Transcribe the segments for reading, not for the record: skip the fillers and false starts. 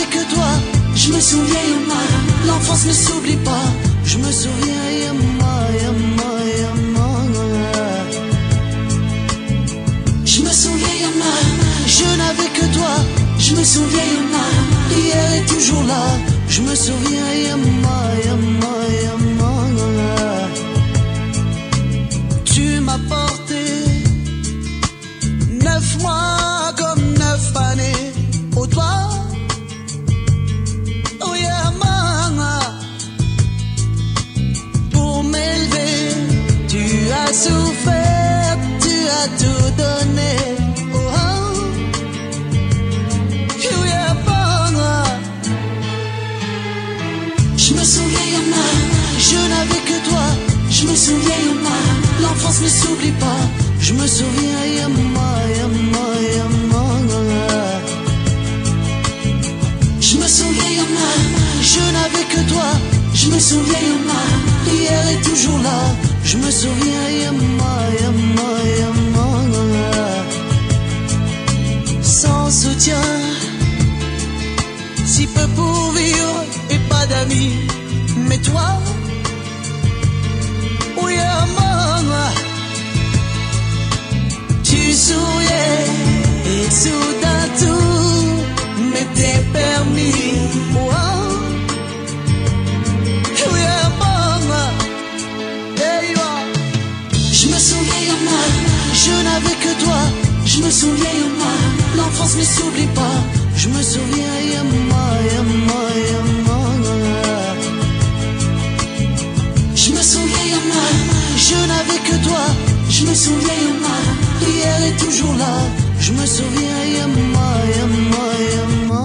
que toi. Je me souviens, Yama, l'enfance ne s'oublie pas. Je me souviens, Yama, Yama, Yama. Je me souviens, Yama, je n'avais que toi. Je me souviens, Yama, hier est toujours là. Je me souviens, Yama, Yama, Yama. Tu m'as porté 9 mois comme 9 années au doigt. Oh Yama, pour m'élever, tu as souffert, tu as tout donné. Je me souviens, Yama, je n'avais que toi. Je me souviens, Yama, l'enfance ne s'oublie pas. Je me souviens, Yama, Yama, Yama. Je me souviens, Yama, je n'avais que toi. Je me souviens, Yama, hier est toujours là. Je me souviens, Yama, Yama, Yama. Sans soutien, si peu pour vivre et pas d'amis. Mais toi, oui, Yama, tu souriais et soudain tout m'était permis. Wow. Oui, Yama, there you are. Je me souviens, Yama, je n'avais que toi. Je me souviens, Yama, l'enfance ne s'oublie pas. Je me souviens, Yama, Yama, Yama. Je me souviens, Yama, je n'avais que toi. Je me souviens, Yama, hier est toujours là. Je me souviens, Yama, Yama, Yama.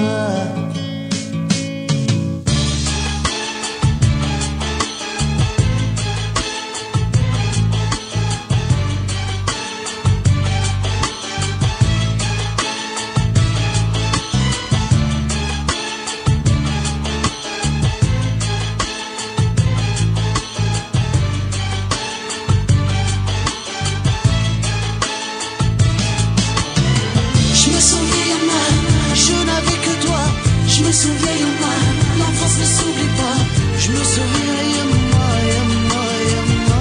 Je me souviens, Yama, je n'avais que toi. Je me souviens, Yama, l'enfance ne s'oublie pas. Je me souviens, Yama, Yama, Yama.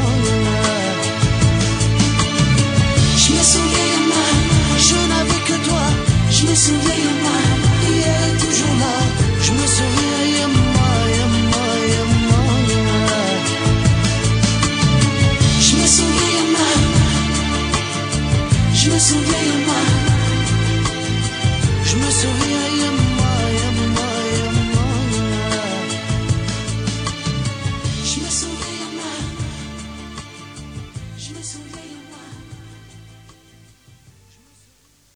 Je me souviens, Yama, je n'avais que toi. Je me souviens, Yama, hier est toujours là. Je me souviens, Yama, Yama, Yama. Je me souviens, Yama, je me souviens, Yama. Je me souviens.